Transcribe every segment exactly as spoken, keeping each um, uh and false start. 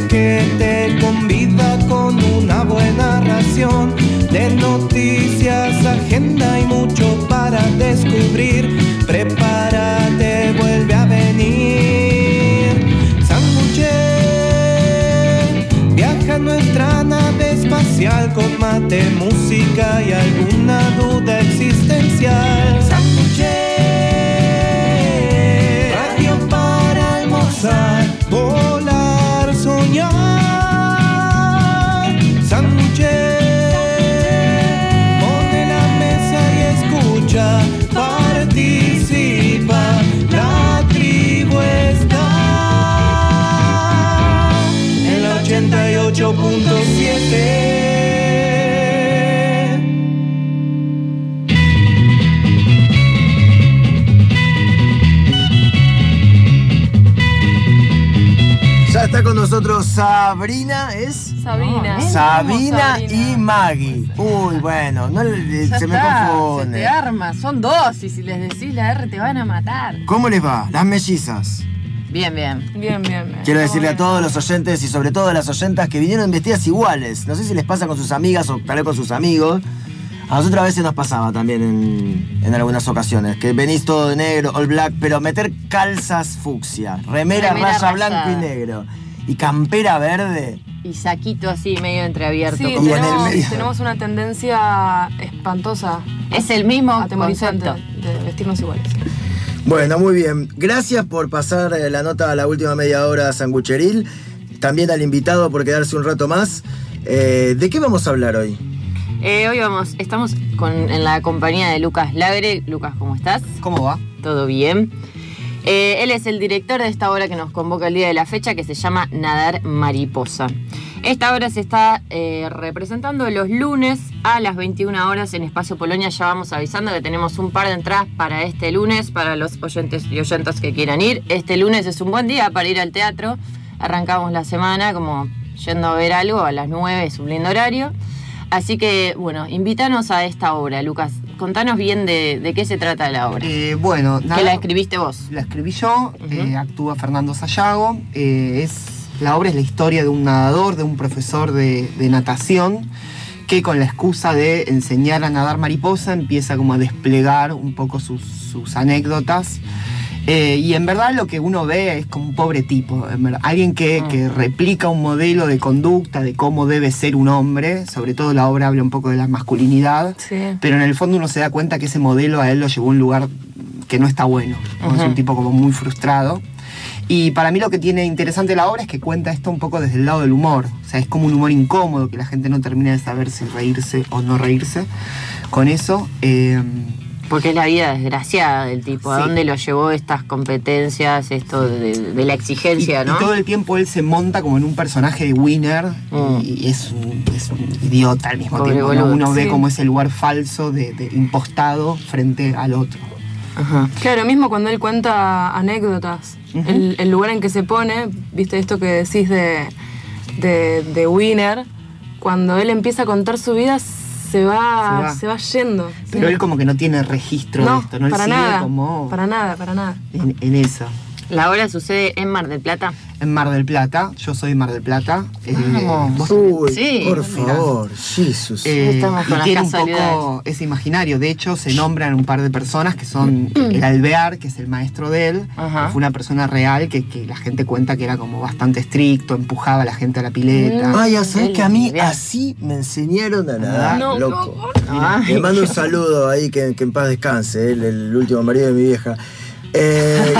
que te convida con una buena ración de noticias, agenda y mucho para descubrir. Prepárate, vuelve a venir. Sanguche viaja nuestra nave espacial con mate, música y alguna duda existencial. Sanguche, radio para almorzar, volar, soñar. Sanguche, pone la mesa y escucha, participa, la tribu está en la ochenta y ocho punto siete. Ya está con nosotros Sabrina, ¿es? Sabina. No, Sabina y Maggie. Uy, bueno, no le- Ya se me está, confunde. Se te arma, son dos y si les decís la R te van a matar. ¿Cómo les va? Las mellizas. Bien, bien. Bien, bien, bien. Quiero decirle a todos los oyentes y sobre todo a las oyentas que vinieron vestidas iguales. No sé si les pasa con sus amigas o tal vez con sus amigos. A nosotros a veces nos pasaba también en, en algunas ocasiones, que venís todo de negro, all black, pero meter calzas fucsia, remera, Remera raya rayada. blanco y negro, y campera verde. Y saquito así medio entreabierto. Sí, como- Y en el tenemos, medio. tenemos una tendencia espantosa, Es el mismo atemorizante, concepto. de vestirnos iguales. Bueno, muy bien. Gracias por pasar eh, la nota a la última media hora, Sangucheril. También al invitado por quedarse un rato más. Eh, ¿De qué vamos a hablar hoy? Eh, hoy vamos, estamos con, en la compañía de Lucas Lagre. Lucas, ¿cómo estás? ¿Cómo va? ¿Todo bien? Eh, él es el director de esta obra que nos convoca el día de la fecha, que se llama Nadar Mariposa. Esta obra se está eh, representando los lunes a las veintiuna horas en Espacio Polonia. Ya vamos avisando que tenemos un par de entradas para este lunes, para los oyentes y oyentas que quieran ir. Este lunes es un buen día para ir al teatro. Arrancamos la semana como yendo a ver algo a las nueve, es un lindo horario. Así que, bueno, invítanos a esta obra, Lucas. Contanos bien de, de qué se trata la obra. Eh, bueno, que nada, la escribiste vos. la escribí yo, Ujú. eh, actúa Fernando Sayago. Eh, es, la obra es la historia de un nadador, de un profesor de, de natación, que con la excusa de enseñar a nadar mariposa empieza como a desplegar un poco sus, sus anécdotas. Eh, y en verdad lo que uno ve es como un pobre tipo, en verdad. Alguien que, Mm. que replica un modelo de conducta, de cómo debe ser un hombre. Sobre todo la obra habla un poco de la masculinidad. Sí. Pero en el fondo uno se da cuenta que ese modelo a él lo llevó a un lugar que no está bueno, ¿no? Ujú. Es un tipo como muy frustrado. Y para mí lo que tiene interesante la obra es que cuenta esto un poco desde el lado del humor. O sea, es como un humor incómodo que la gente no termina de saber si reírse o no reírse con eso. Eh, Porque es la vida desgraciada del tipo. ¿A Sí. dónde lo llevó estas competencias, esto de, de la exigencia, y, no? y todo el tiempo él se monta como en un personaje de winner Mm. y, y es, un, es un idiota al mismo Pobre tiempo, ¿no? boludo, Uno ve sí. como ese lugar falso, de, de impostado frente al otro. Ajá. Claro, mismo cuando él cuenta anécdotas, Ujú. el, el lugar en que se pone, viste esto que decís de, de, de Winner, cuando él empieza a contar su vida, se va, Se va. se va yendo. Pero Sí. él como que no tiene registro no, de esto, ¿no? Él para sigue nada, como para nada, para nada. en, en eso. La obra sucede en Mar del Plata. En Mar del Plata, yo soy de Mar del Plata. eh, Vamos. vos- Uy, Sí, por mirá. favor, Jesus. eh, Estamos con y las tiene un casualidades. poco ese imaginario. De hecho, se nombran un par de personas que son el Alvear, que es el maestro de él, Ajá. que fue una persona real que, que la gente cuenta que era como bastante estricto, empujaba a la gente a la pileta. Mm. Ay, ya sabes Él, que a mí vean. así me enseñaron a nadar, No, loco. Ay, Le mando un saludo ahí, que, que en paz descanse, el, el último marido de mi vieja. Eh,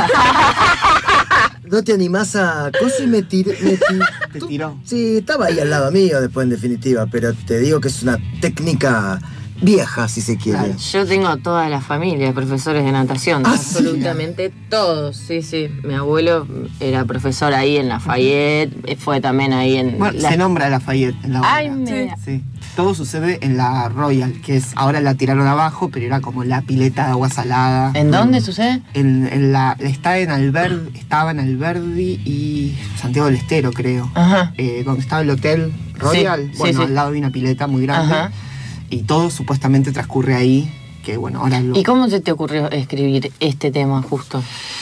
¿No te animás a cosas y me tiré? Me ti- Te tú- tiró. Sí, estaba ahí al lado mío después en definitiva, pero te digo que es una técnica vieja, si se quiere. Claro. Yo tengo toda la familia de profesores de natación, Ah, sí. absolutamente todos, sí, sí. Mi abuelo era profesor ahí en Lafayette, fue también ahí en... Bueno, la- se nombra Lafayette en la obra. Ay, mira. Sí. Todo sucede en la Royal, que es ahora la tiraron abajo, pero era como la pileta de agua salada. ¿En dónde sucede? En, en la, está en Alberdi, estaba en Alberdi y Santiago del Estero, creo. Ajá. Eh, donde estaba el Hotel Royal, Sí, bueno, sí, sí. al lado de una pileta muy grande. Ajá. Y todo supuestamente transcurre ahí, que bueno, ahora lo... ¿Y cómo se te ocurrió escribir este tema justo?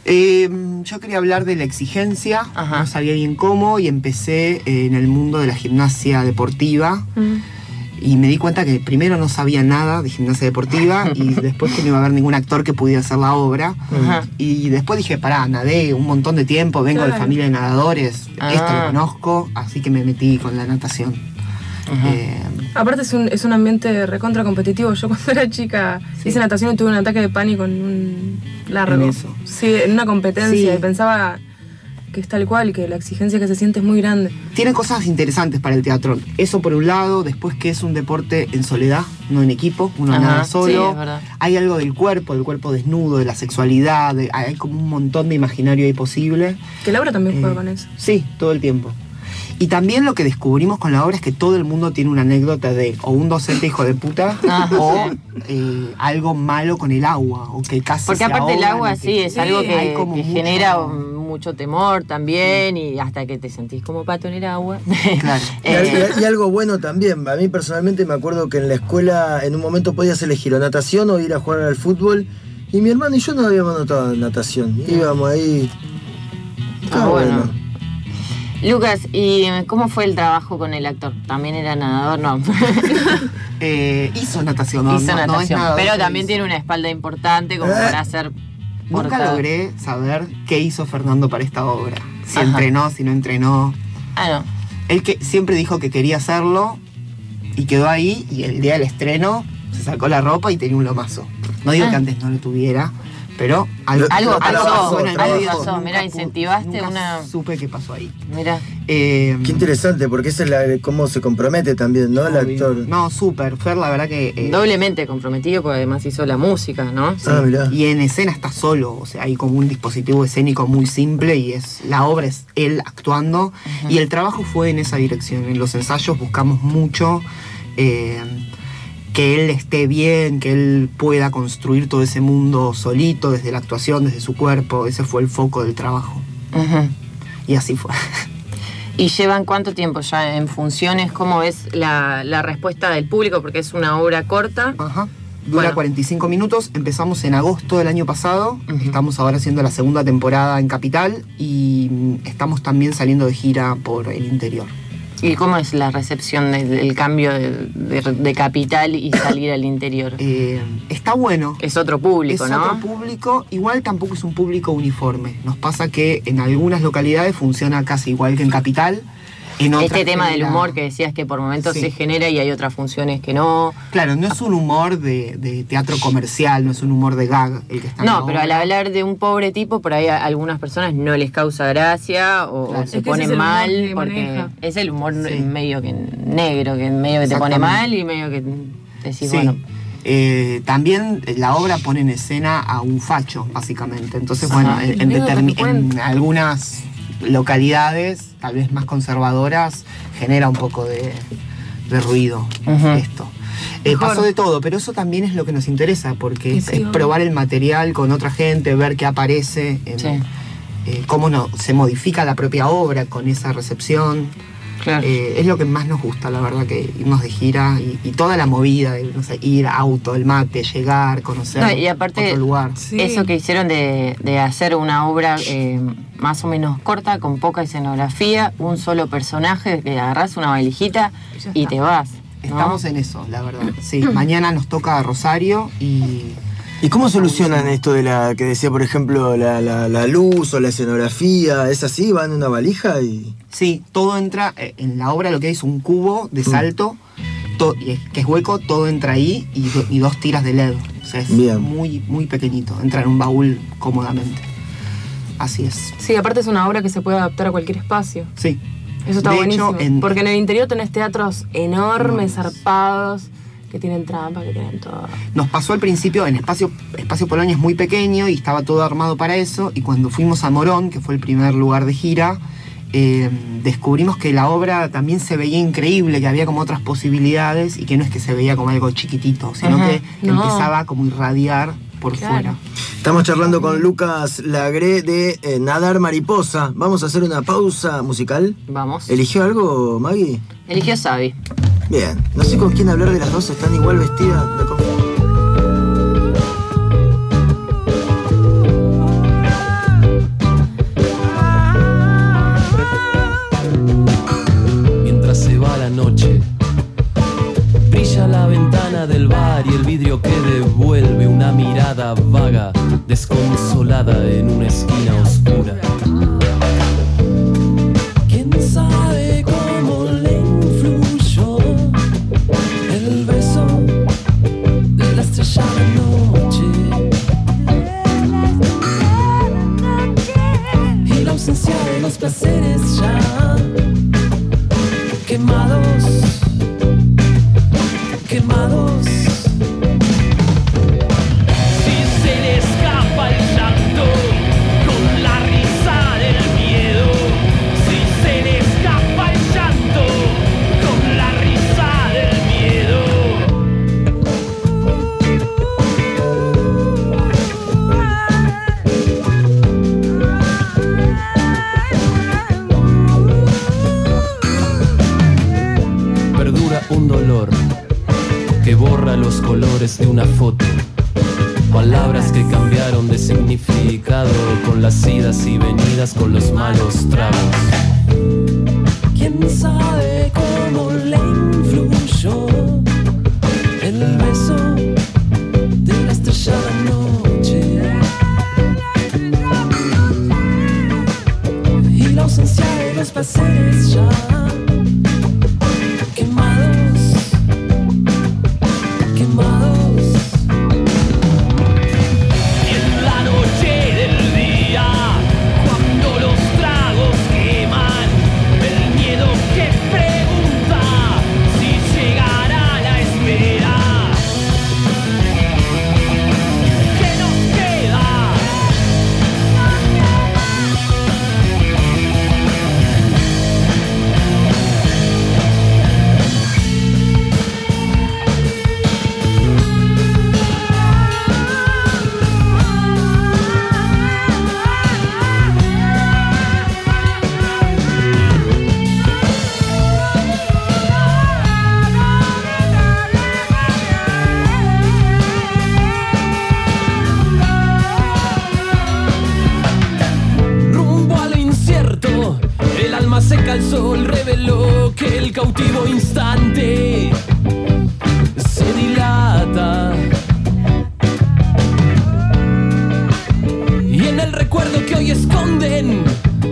Eh, yo quería hablar de la exigencia, Ajá. no sabía bien cómo, y empecé eh, en el mundo de la gimnasia deportiva. Mm. Y me di cuenta que primero no sabía nada de gimnasia deportiva y después que no iba a haber ningún actor que pudiera hacer la obra. Ajá. Y después dije, pará, nadé un montón de tiempo, vengo Claro. de familia de nadadores, Ah. esto lo conozco, así que me metí con la natación. Ajá. Eh, Aparte es un, es un ambiente recontra competitivo. Yo cuando era chica Sí. hice natación y tuve un ataque de pánico en un largo. En eso. Sí, en una competencia. Sí. Y pensaba que es tal cual, que la exigencia que se siente es muy grande. tiene cosas interesantes para el teatro. Eso por un lado, después que es un deporte en soledad, no en equipo, uno Ajá, nada sí, solo. es verdad. Hay algo del cuerpo, del cuerpo desnudo, de la sexualidad, de- hay como un montón de imaginario ahí posible. Que Laura también juega Eh, con eso. Sí, todo el tiempo. Y también lo que descubrimos con la obra es que todo el mundo tiene una anécdota de o un docente hijo de puta Ah, o sí. eh, algo malo con el agua o que casi Porque se aparte el ahogan agua y sí que- es Sí, algo que, hay como que mucho- genera mucho temor también y hasta que te sentís como pato en el agua. Claro. Y, al- Eh, y algo bueno también, a mí personalmente me acuerdo que en la escuela en un momento podías elegir o natación o ir a jugar al fútbol y mi hermano y yo no habíamos notado natación, íbamos ahí. Estaba Ah, bueno. bueno. Lucas, ¿y cómo fue el trabajo con el actor? ¿También era nadador? No. Eh, hizo natación, no, Hizo no- no es natación. nada, pero se también hizo. tiene una espalda importante como Eh. para hacer. Nunca portada. logré saber qué hizo Fernando para esta obra. Si Ajá. entrenó, si no entrenó. Ah, no. Él que siempre dijo que quería hacerlo y quedó ahí y el día del estreno se sacó la ropa y tenía un lomazo. No digo Ah. que antes no lo tuviera, pero algo, Algo pasó, en el algo medio. pasó. Nunca Mirá, pude- incentivaste nunca una- supe qué pasó ahí. Mira. Eh, Qué interesante, porque esa es la, cómo se compromete también, ¿no? El actor. No, súper. Fer, la verdad que... eh, Doblemente comprometido porque además hizo la música, ¿no? Ah, mirá. Y en escena está solo, o sea, hay como un dispositivo escénico muy simple y es la obra es él actuando. Y el trabajo fue en esa dirección. En los ensayos buscamos mucho eh, que él esté bien, que él pueda construir todo ese mundo solito, desde la actuación, desde su cuerpo. Ese fue el foco del trabajo. Ujú. Y así fue. ¿Y llevan cuánto tiempo ya en funciones? ¿Cómo es la, la respuesta del público? Porque es una obra corta. Ajá. Dura Bueno. cuarenta y cinco minutos. Empezamos en agosto del año pasado. Ujú. Estamos ahora haciendo la segunda temporada en Capital y mm, estamos también saliendo de gira por el interior. ¿Y cómo es la recepción de- del cambio de, de- de capital y salir al interior? Eh, está bueno. Es otro público, es ¿no? otro público. Igual tampoco es un público uniforme. Nos pasa que en algunas localidades funciona casi igual que en Capital. En otras Este tema del genera- humor que decías que por momentos Sí. se genera y hay otras funciones que no. Claro, no es un humor de, de teatro comercial, no es un humor de gag el que está en la No, pero al obra. hablar de un pobre tipo, por ahí a algunas personas no les causa gracia o, Claro. o se Es que ese ponen es el humor mal que porque maneja. es el humor Sí. medio que negro, que medio que te pone Exactamente. mal y medio que decís, Sí. bueno. Eh, también la obra pone en escena a un facho, básicamente. Entonces, Ajá. bueno, en, en Miedo que determi- te cuente. en algunas localidades, tal vez más conservadoras, genera un poco de, de ruido Ujú. esto. Eh, Mejor. pasó de todo, pero eso también es lo que nos interesa, porque Y es, sí, es obvio. probar el material con otra gente, ver qué aparece, en- Sí. eh, cómo no, se modifica la propia obra con esa recepción. Claro. Eh, es lo que más nos gusta, la verdad, que irnos de gira y, y toda la movida de no sé, ir, auto, el mate, llegar, conocer No, y aparte- otro lugar. Sí. Eso que hicieron de, de hacer una obra eh, más o menos corta, con poca escenografía, un solo personaje, que agarrás una valijita Ya y está. te vas. ¿no? Estamos en eso, la verdad. Sí, mañana nos toca Rosario y ¿Y cómo solucionan esto de la que decía, por ejemplo, la, la, la luz o la escenografía? ¿Es así? ¿Va en una valija y...? sí, todo entra, eh, en la obra lo que hay es un cubo de salto, to- y es- que es hueco, todo entra ahí y, do- y dos tiras de L E D. O sea, es Bien. muy, muy pequeñito, entra en un baúl cómodamente. Así es. Sí, aparte es una obra que se puede adaptar a cualquier espacio. Sí. Eso está De buenísimo. hecho, en- Porque en el interior tenés teatros enormes, Enormes. zarpados, que tienen trampa, que tienen todo. Nos pasó al principio, en Espacio, Espacio Polonia es muy pequeño y estaba todo armado para eso, y cuando fuimos a Morón, que fue el primer lugar de gira, eh, descubrimos que la obra también se veía increíble, que había como otras posibilidades y que no es que se veía como algo chiquitito, sino Ajá. que, que No. empezaba como a irradiar por Claro. fuera. Estamos charlando con Lucas Lagré de eh, Nadar Mariposa. Vamos a hacer una pausa musical. Vamos. ¿Eligió algo, Maggie? Eligió Sabi. Bien. No sé con quién hablar de las dos, están igual vestidas. Me confundo. desconsolada en una esquina oscura. ¿Quién sabe cómo le influyó el beso de la estrellada noche y la ausencia de los placeres ya quemados, quemados? Un dolor que borra los colores de una foto, palabras que cambiaron de significado con las idas y venidas, con los malos tragos. ¿Quién sabe cómo le influyó el beso de la estrellada noche y la ausencia de los placeres ya quemados, quemados? Y en la noche del día, cuando los tragos queman, el miedo que pregunta si llegará la espera. ¿Qué nos queda? El alma seca al sol reveló que el cautivo instante se dilata, y en el recuerdo que hoy esconden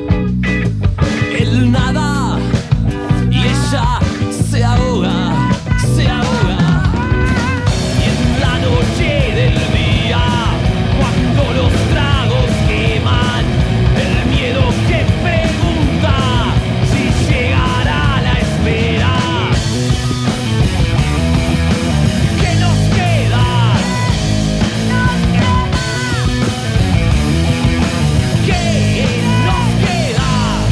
el nada, y ella se ahoga, se ahoga. Y en la noche del día, cuando los tragos queman, el miedo que pregunta si llegará la espera. ¿Qué nos queda? ¿Qué nos queda?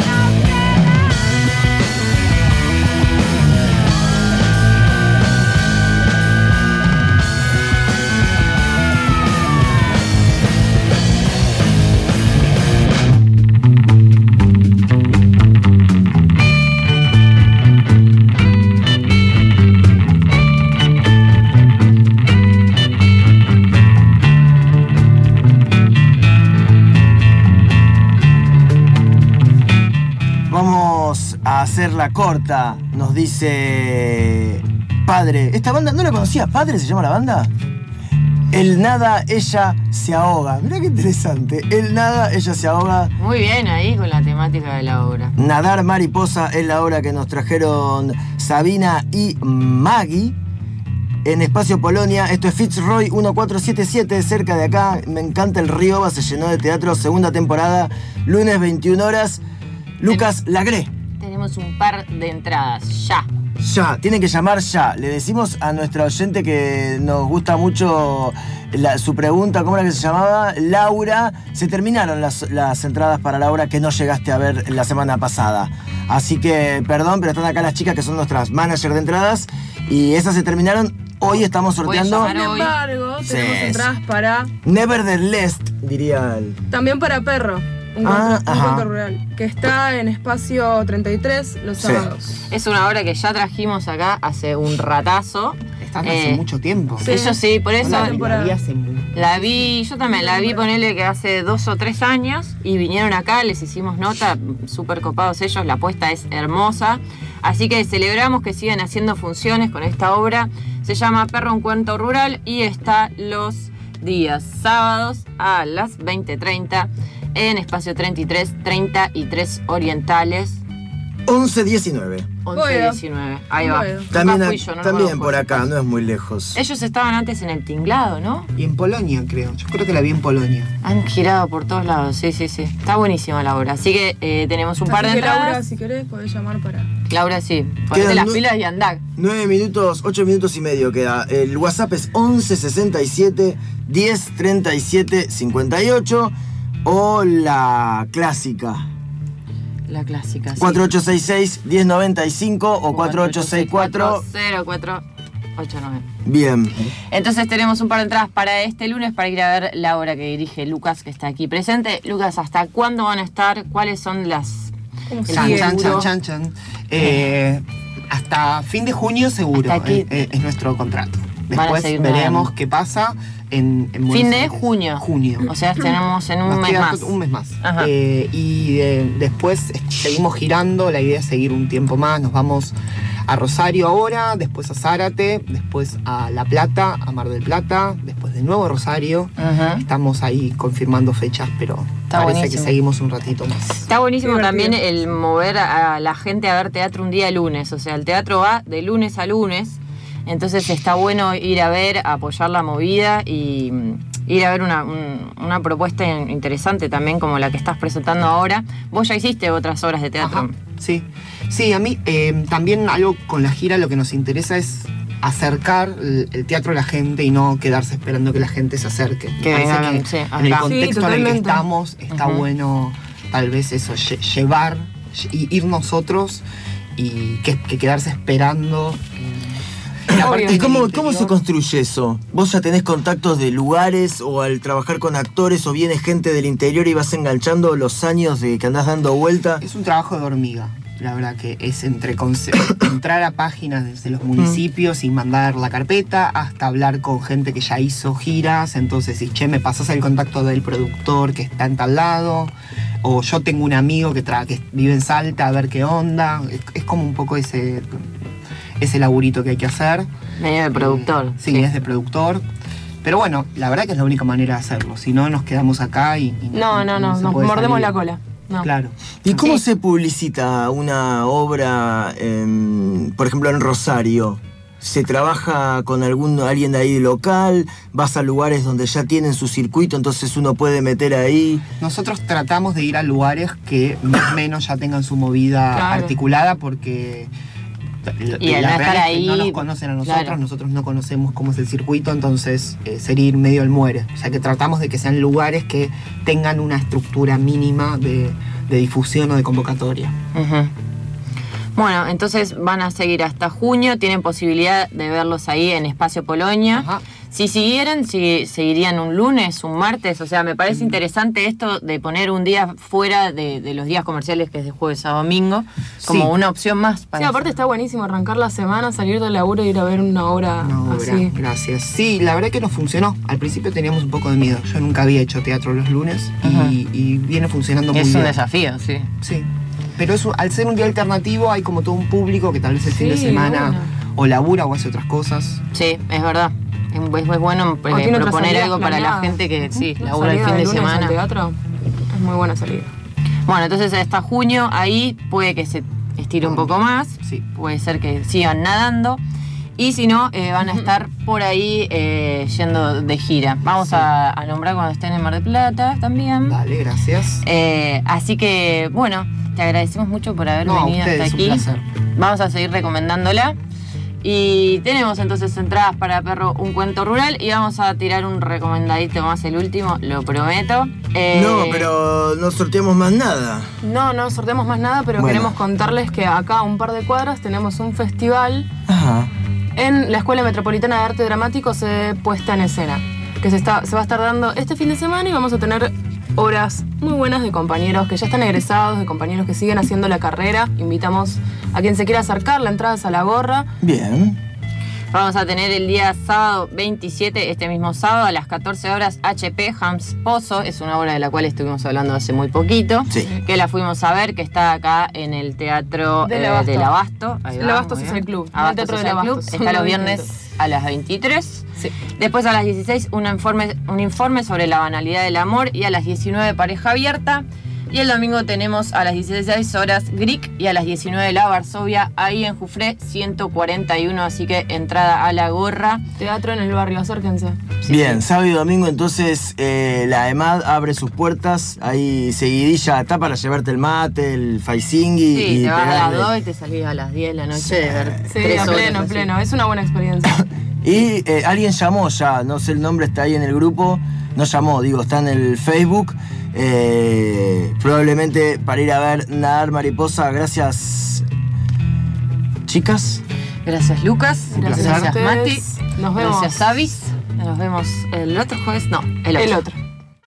Vamos a hacerla corta, nos dice Padre. ¿Esta banda no la conocía? ¿Padre se llama la banda? El nada, ella se ahoga. Mirá qué interesante. El nada, ella se ahoga. Muy bien ahí con la temática de la obra. Nadar mariposa es la obra que nos trajeron Sabina y Maggie en Espacio Polonia. Esto es Fitzroy catorce setenta y siete, cerca de acá. Me encanta el Río, se llenó de teatro, segunda temporada, lunes veintiuna horas. Lucas Lagré. Tenemos un par de entradas, ya. Ya, tienen que llamar ya. Le decimos a nuestra oyente que nos gusta mucho la, su pregunta, ¿cómo era que se llamaba? Laura. Se terminaron las, las entradas para la obra que no llegaste a ver la semana pasada. Así que, perdón, pero están acá las chicas que son nuestras managers de entradas. Y esas se terminaron. Hoy estamos sorteando. Sin embargo, Sí, tenemos es. entradas para. Nevertheless, diría el... También para Perro. Un, Ah, cuento, un ajá. cuento rural. Que está en Espacio treinta y tres los Sí. sábados. Es una obra que ya trajimos acá hace un ratazo. Están hace Eh, mucho tiempo. sí. Eso sí, por eso La, temporada. la vi hace mu- la vi, yo también la vi, ponele que hace dos o tres años y vinieron acá, les hicimos nota, súper copados ellos, la apuesta es hermosa. Así que celebramos que sigan haciendo funciones con esta obra. Se llama Perro, un cuento rural y está los días sábados a las veinte treinta en espacio treinta y tres, treinta y tres Orientales. once diecinueve. once diecinueve. Ahí va. Bueno. También, Acá fui yo, no también conozco por ese acá, espacio. no es muy lejos. Ellos estaban antes en el Tinglado, ¿no? Y en Polonia, creo. Yo creo que la vi en Polonia. Han girado por todos lados, sí, sí, sí. Está buenísima la obra. Así que eh, tenemos un par de Así que, Laura, entradas. si querés, podés llamar para... Laura, sí. Ponete Quedan las nu- pilas y andá. nueve minutos, ocho minutos y medio queda. El WhatsApp es once sesenta y siete, diez treinta y siete, cincuenta y ocho. O la clásica. La clásica. sí. cuatro ocho seis seis, diez noventa y cinco o cuatro ocho seis cuatro. cero cuatro ocho nueve. Bien. Entonces tenemos un par de entradas para este lunes para ir a ver la obra que dirige Lucas, que está aquí presente. Lucas, ¿hasta cuándo van a estar? ¿Cuáles son las...? ¿Cómo El sigue? Chan, chan, seguro. chan, chan, chan. Eh, hasta fin de junio seguro. Hasta aquí. eh, eh, es nuestro contrato. Van a Después seguir veremos nadando. qué pasa en, en Buenos Fin de Aires. junio. Junio. O sea, tenemos en un Nos mes queda más. Un mes más. Ajá. Eh, y eh, después eh, seguimos girando. La idea es seguir un tiempo más. Nos vamos a Rosario ahora, después a Zárate, después a La Plata, a Mar del Plata, después de nuevo a Rosario. Ujú. Estamos ahí confirmando fechas, pero Está parece buenísimo. que seguimos un ratito más. Está buenísimo Qué también divertido. el mover a la gente a ver teatro un día lunes. O sea, el teatro va de lunes a lunes. Entonces está bueno ir a ver, apoyar la movida y mm, ir a ver una, un- una propuesta in- interesante también como la que estás presentando ahora. Vos ya hiciste otras obras de teatro. Ajá, sí, sí, a mí eh, también algo con la gira lo que nos interesa es acercar el, el teatro a la gente y no quedarse esperando que la gente se acerque. Me Que parece hagan, que sí, en el acá. contexto Sí, en el que totalmente. estamos está Ujú. bueno tal vez eso, lle- llevar, lle- ir nosotros y que, que quedarse esperando. eh, y aparte ¿Y en el cómo, interior- cómo se construye eso? ¿Vos ya tenés contactos de lugares o al trabajar con actores o viene gente del interior y vas enganchando los años de que andás dando vuelta? Es un trabajo de hormiga, la verdad que es entre conce- entrar a páginas desde los municipios y mandar la carpeta hasta hablar con gente que ya hizo giras, entonces si che, me pasas el contacto del productor que está en tal lado, o yo tengo un amigo que, tra- que vive en Salta a ver qué onda, es, es como un poco ese, ese laburito que hay que hacer. Medio de productor. Eh, sí, es de productor. Pero bueno, la verdad que es la única manera de hacerlo, si no nos quedamos acá y... y No, no, no, se nos puede mordemos salir. la cola. No. Claro. ¿Y cómo Sí. se publicita una obra, en, por ejemplo, en Rosario? ¿Se trabaja con algún alguien de ahí local? ¿Vas a lugares donde ya tienen su circuito, entonces uno puede meter ahí? Nosotros tratamos de ir a lugares que más o menos ya tengan su movida Claro. articulada porque Y al la no realidad estar es que ahí, no nos conocen a nosotros, claro. nosotros no conocemos cómo es el circuito, entonces eh, sería ir medio al muere. O sea que tratamos de que sean lugares que tengan una estructura mínima de, de difusión o de convocatoria. Ujú. Bueno, entonces van a seguir hasta junio, tienen posibilidad de verlos ahí en Espacio Polonia. Ajá. Si siguieran, si, seguirían un lunes, un martes, o sea, me Mm. parece interesante esto de poner un día fuera de, de los días comerciales, que es de jueves a domingo, como Sí. una opción más. Sí, Para aparte está buenísimo arrancar la semana, salir del laburo y ir a ver una obra Una obra, así. gracias. Sí, la verdad que nos funcionó. Al principio teníamos un poco de miedo. Yo nunca había hecho teatro los lunes Ajá. y, y viene funcionando muy Es un bien. desafío, sí. Sí. Pero eso, al ser un día alternativo hay como todo un público que tal vez el fin de Sí, semana bueno. o labura o hace otras cosas. Sí, es verdad. Es, es- es bueno eh, O tiene otras proponer salidas algo para la planeadas. gente que sí, Ujú. labura el Salida fin de lunes al semana. teatro es muy buena salida. Bueno, entonces hasta junio ahí puede que se estire un poco más. Sí. Puede ser que sigan nadando. Y si no, eh, van a estar por ahí eh, yendo de gira. Vamos a, a nombrar cuando estén en Mar del Plata también. Dale, gracias. Eh, así que, bueno, te agradecemos mucho por haber No, a venido ustedes, hasta un aquí. placer. Vamos a seguir recomendándola. Y tenemos entonces entradas para Perro, un cuento rural. Y vamos a tirar un recomendadito más, el último, lo prometo. Eh, No, pero no sorteamos más nada. No, no sorteamos más nada, pero Bueno. queremos contarles que acá a un par de cuadras tenemos un festival Ajá. en la Escuela Metropolitana de Arte Dramático de Puesta en Escena, que se, está, se va a estar dando este fin de semana y vamos a tener obras muy buenas de compañeros que ya están egresados, de compañeros que siguen haciendo la carrera. Invitamos a quien se quiera acercar, la entrada es a la gorra. Bien. Vamos a tener el día sábado veintisiete, este mismo sábado, a las catorce horas, H P Hans Pozo. Es una obra de la cual estuvimos hablando hace muy poquito. Sí. Que la fuimos a ver, que está acá en el Teatro Del eh, Abasto. del Abasto. Ahí El va, Abasto muy Social bien. Club, no el Abasto Teatro del Social Club. Abasto, son Está los dos viernes distintos. a las veintitrés. Sí. Después a las dieciséis un informe, un informe sobre la banalidad del amor y a las diecinueve pareja abierta. Y el domingo tenemos a las dieciséis horas Greek y a las diecinueve la Varsovia, ahí en Jufré ciento cuarenta y uno, así que entrada a la gorra. Teatro en el barrio, acérquense. Sí, Bien, sí. sábado y domingo entonces eh, la EMAD abre sus puertas, ahí seguidilla, está para llevarte el mate, el faisingui Sí, y te vas a las pegarle. dos y te salís a las diez de la noche Sí. de ver Sí, tres a horas pleno, así. pleno. Es una buena experiencia. Y eh, alguien llamó ya, no sé el nombre, está ahí en el grupo, no llamó, digo, está en el Facebook, eh, probablemente para ir a ver nadar mariposa. Gracias, chicas. Gracias, Lucas. Gracias Gracias, a Mati. ustedes. Nos vemos. Gracias, Avis. Nos vemos el otro jueves. No, el otro. El otro.